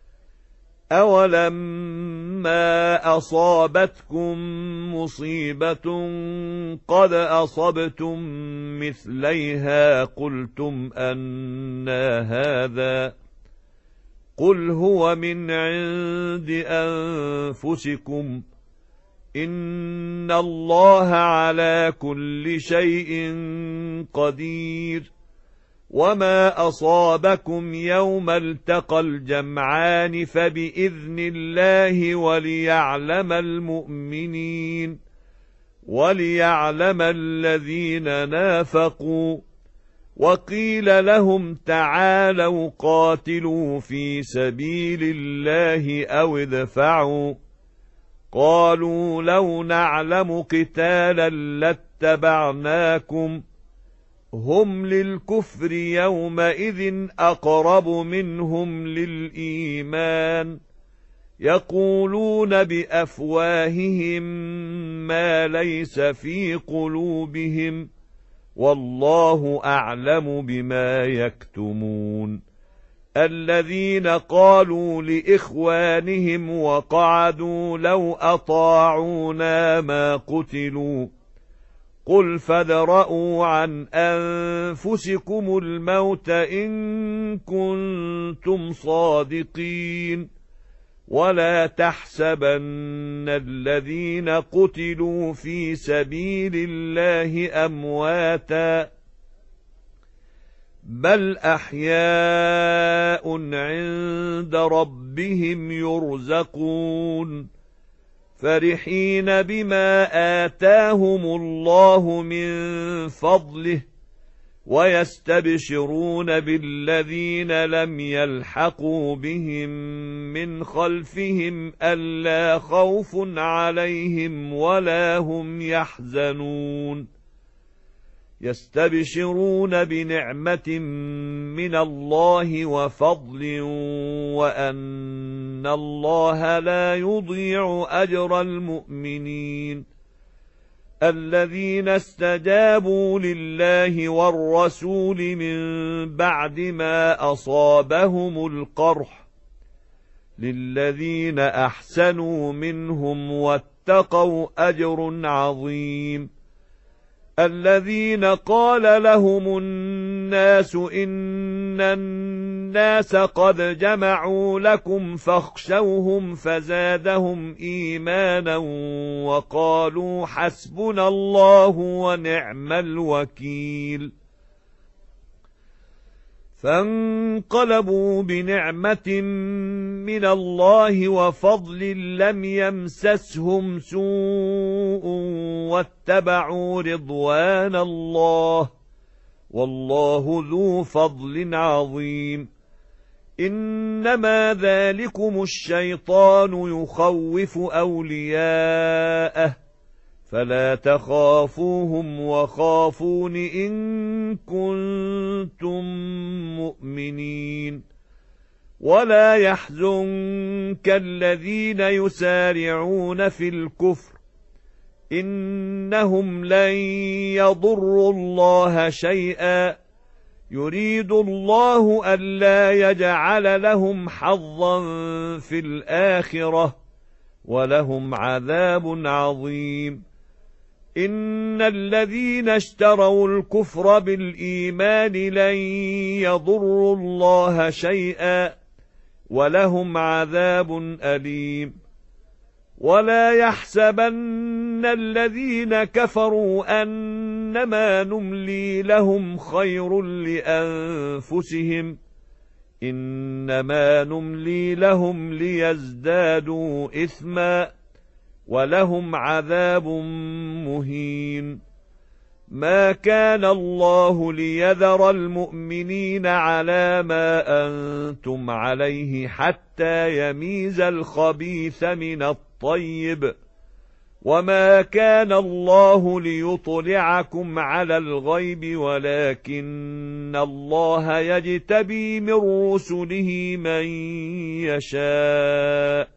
أولما أصابتكم مصيبة قد أصبتم مثليها قلتم أنى هذا قل هو من عند أنفسكم إن الله على كل شيء قدير. وما أصابكم يوم التقى الجمعان فبإذن الله وليعلم المؤمنين وليعلم الذين نافقوا. وقيل لهم تعالوا قاتلوا في سبيل الله أو ادفعوا قالوا لو نعلم قتالا لاتبعناكم هم للكفر يومئذ أقرب منهم للإيمان يقولون بأفواههم ما ليس في قلوبهم والله أعلم بما يكتمون. الذين قالوا لإخوانهم وقعدوا لو أطاعونا ما قتلوا قل فادرءوا عن أنفسكم الموت إن كنتم صادقين ولا تحسبن الذين قتلوا في سبيل الله أمواتا بل أحياء عند ربهم يرزقون فرحين بما آتاهم الله من فضله ويستبشرون بالذين لم يلحقوا بهم من خلفهم ألا خوف عليهم ولا هم يحزنون يستبشرون بنعمة من الله وفضل وأن الله لا يضيع أجر المؤمنين. الذين استجابوا لله والرسول من بعد ما أصابهم القرح للذين أحسنوا منهم واتقوا أجر عظيم. الذين قال لهم الناس إن الناس قد جمعوا لكم فاخشوهم فزادهم إيمانا وقالوا حسبنا الله ونعم الوكيل. فانقلبوا بنعمة من الله وفضل لم يمسسهم سوء واتبعوا رضوان الله والله ذو فضل عظيم. إنما ذلكم الشيطان يخوف أولياءه فلا تخافوهم وخافون إن كنتم مؤمنين. ولا يحزنك الذين يسارعون في الكفر إنهم لن يضروا الله شيئا يريد الله ألا يجعل لهم حظا في الآخرة ولهم عذاب عظيم. إن الذين اشتروا الكفر بالإيمان لن يضروا الله شيئا ولهم عذاب أليم. ولا يحسبن الذين كفروا أنما نملي لهم خير لأنفسهم إنما نملي لهم ليزدادوا إثما ولهم عذاب مهين. ما كان الله ليذر المؤمنين على ما أنتم عليه حتى يميز الخبيث من الطيب، وما كان الله ليطلعكم على الغيب ولكن الله يجتبي من رسله من يشاء.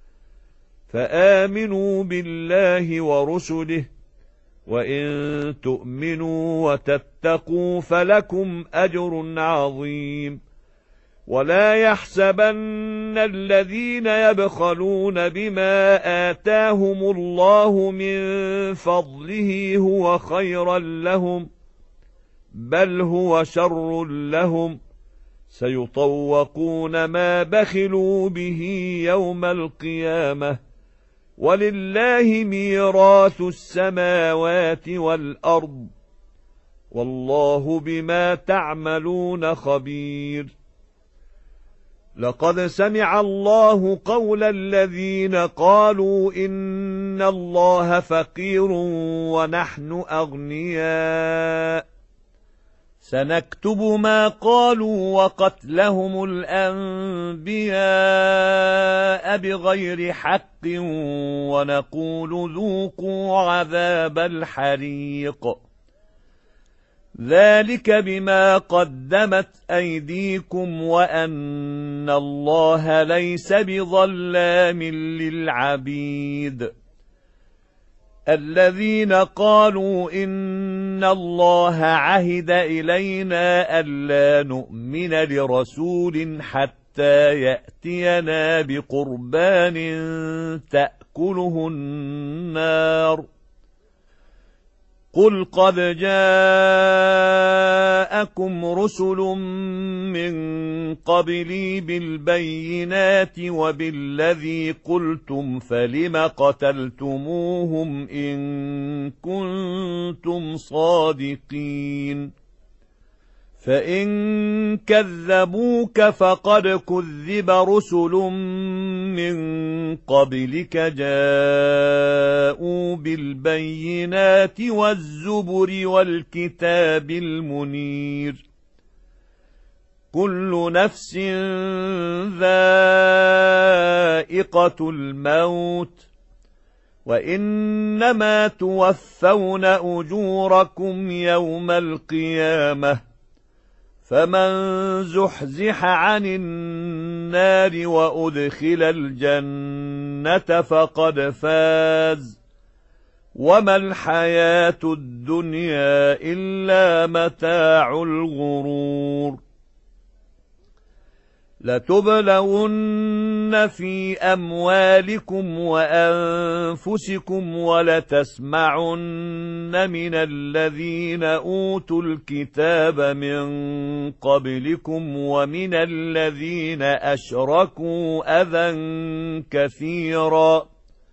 فآمنوا بالله ورسله، وإن تؤمنوا وتتقوا فلكم أجر عظيم. ولا يحسبن الذين يبخلون بما آتاهم الله من فضله هو خيرا لهم، بل هو شر لهم، سيطوقون ما بخلوا به يوم القيامة، ولله ميراث السماوات والأرض، والله بما تعملون خبير. لقد سمع الله قول الذين قالوا إن الله فقير ونحن أغنياء، سنكتب ما قالوا وقتلهم الأنبياء بغير حق، ونقول ذوقوا عذاب الحريق، ذلك بما قدمت أيديكم وأن الله ليس بظلام للعبيد. الذين قالوا إن الله عهد إلينا ألا نؤمن لرسول حتى يأتينا بقربان تأكله النار، قل قد جاءكم رسل من قبلي بالبينات وبالذي قلتم فلم قتلتموهم إن كنتم صادقين. فإن كذبوك فقد كذب رسل من قبلك جاءوا بالبينات والزبر والكتاب المنير. كل نفس ذائقة الموت، وإنما توفون أجوركم يوم القيامة، فمن زحزح عن النار وأدخل الجنة فقد فاز، وما الحياة الدنيا إلا متاع الغرور. لتبلون في أموالكم وأنفسكم ولتسمعن من الذين أوتوا الكتاب من قبلكم ومن الذين أشركوا أذى كثيرا،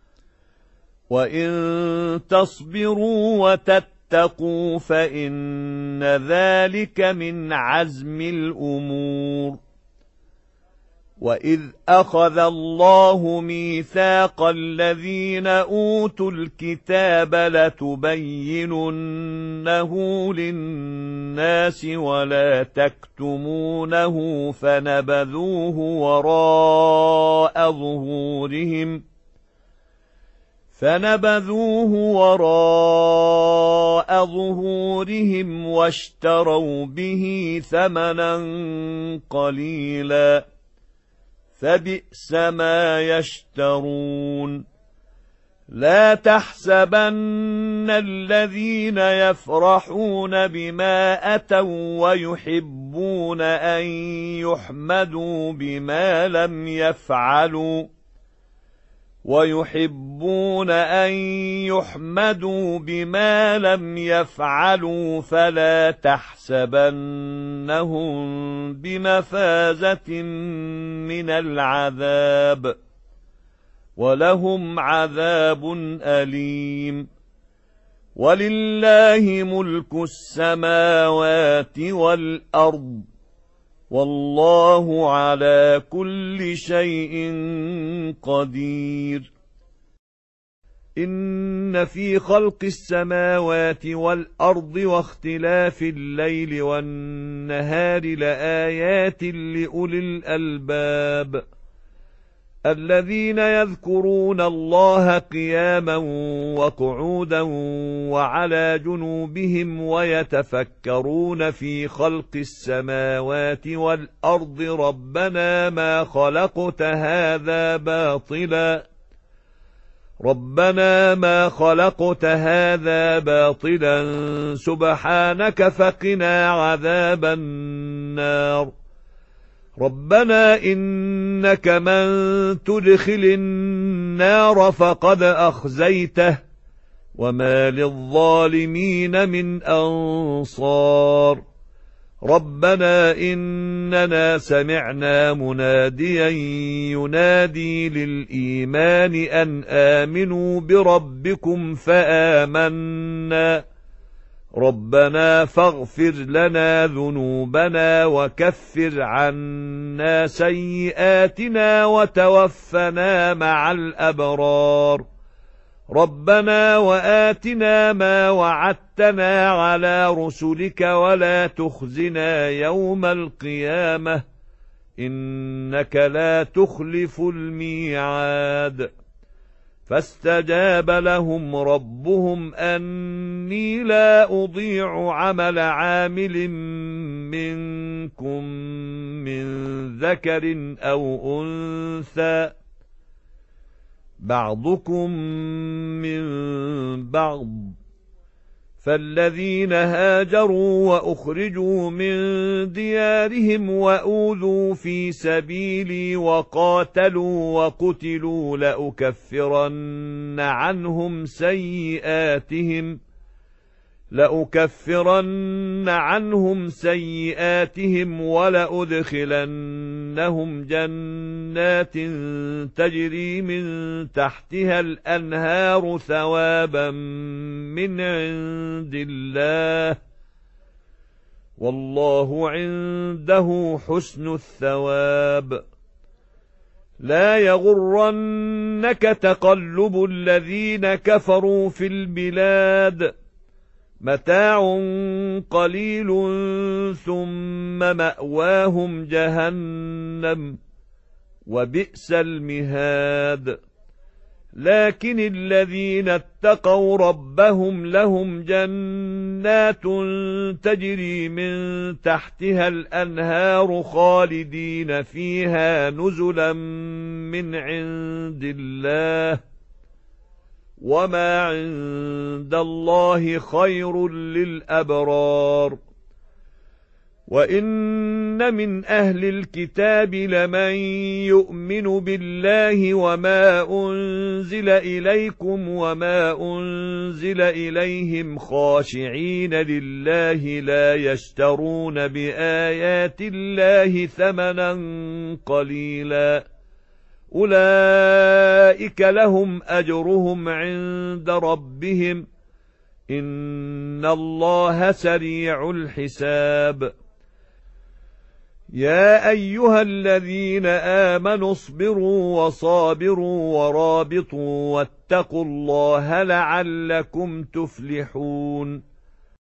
وإن تصبروا وتتقوا فإن ذلك من عزم الأمور. وإذ أخذ الله ميثاق الذين أوتوا الكتاب لتبيننه للناس ولا تكتمونه فنبذوه وراء ظهورهم فنبذوه وراء ظهورهم واشتروا به ثمنا قليلا، فبئس ما يشترون. لا تحسبن الذين يفرحون بما أتوا ويحبون أن يحمدوا بما لم يفعلوا ويحبون أن يحمدوا بما لم يفعلوا فلا تحسبنهم بمفازة من العذاب، ولهم عذاب أليم. ولله ملك السماوات والأرض، والله على كل شيء قدير. إن في خلق السماوات والأرض واختلاف الليل والنهار لآيات لأولي الألباب الذين يذكرون الله قياما وقعودا وعلى جنوبهم ويتفكرون في خلق السماوات والأرض ربنا ما خلقت هذا باطلا ربنا ما خلقت هذا باطلا سبحانك فقنا عذاب النار ربنا إنك من تدخل النار فقد أخزيته وما للظالمين من أنصار ربنا إننا سمعنا مناديا ينادي للإيمان أن آمنوا بربكم فآمنا ربنا فاغفر لنا ذنوبنا وكفر عنا سيئاتنا وتوفنا مع الأبرار ربنا وآتنا ما وعدتنا على رسلك ولا تخزنا يوم القيامة إنك لا تخلف الميعاد فاستجاب لهم ربهم أني لا أضيع عمل عامل منكم من ذكر أو أنثى بعضكم من بعض فالذين هاجروا وأخرجوا من ديارهم وأوذوا في سبيلي وقاتلوا وقتلوا لأكفرن عنهم سيئاتهم لأكفرن عنهم سيئاتهم ولأدخلنهم جنات تجري من تحتها الأنهار ثوابا من عند الله والله عنده حسن الثواب لا يغرنك تقلب الذين كفروا في البلاد متاع قليل ثم مأواهم جهنم وبئس المهاد لكن الذين اتقوا ربهم لهم جنات تجري من تحتها الأنهار خالدين فيها نزلا من عند الله وما عند الله خير للأبرار وإن من أهل الكتاب لمن يؤمن بالله وما أنزل إليكم وما أنزل إليهم خاشعين لله لا يشترون بآيات الله ثمنا قليلا أولئك لهم أجرهم عند ربهم إن الله سريع الحساب يا أيها الذين آمنوا اصبروا وصابروا ورابطوا واتقوا الله لعلكم تفلحون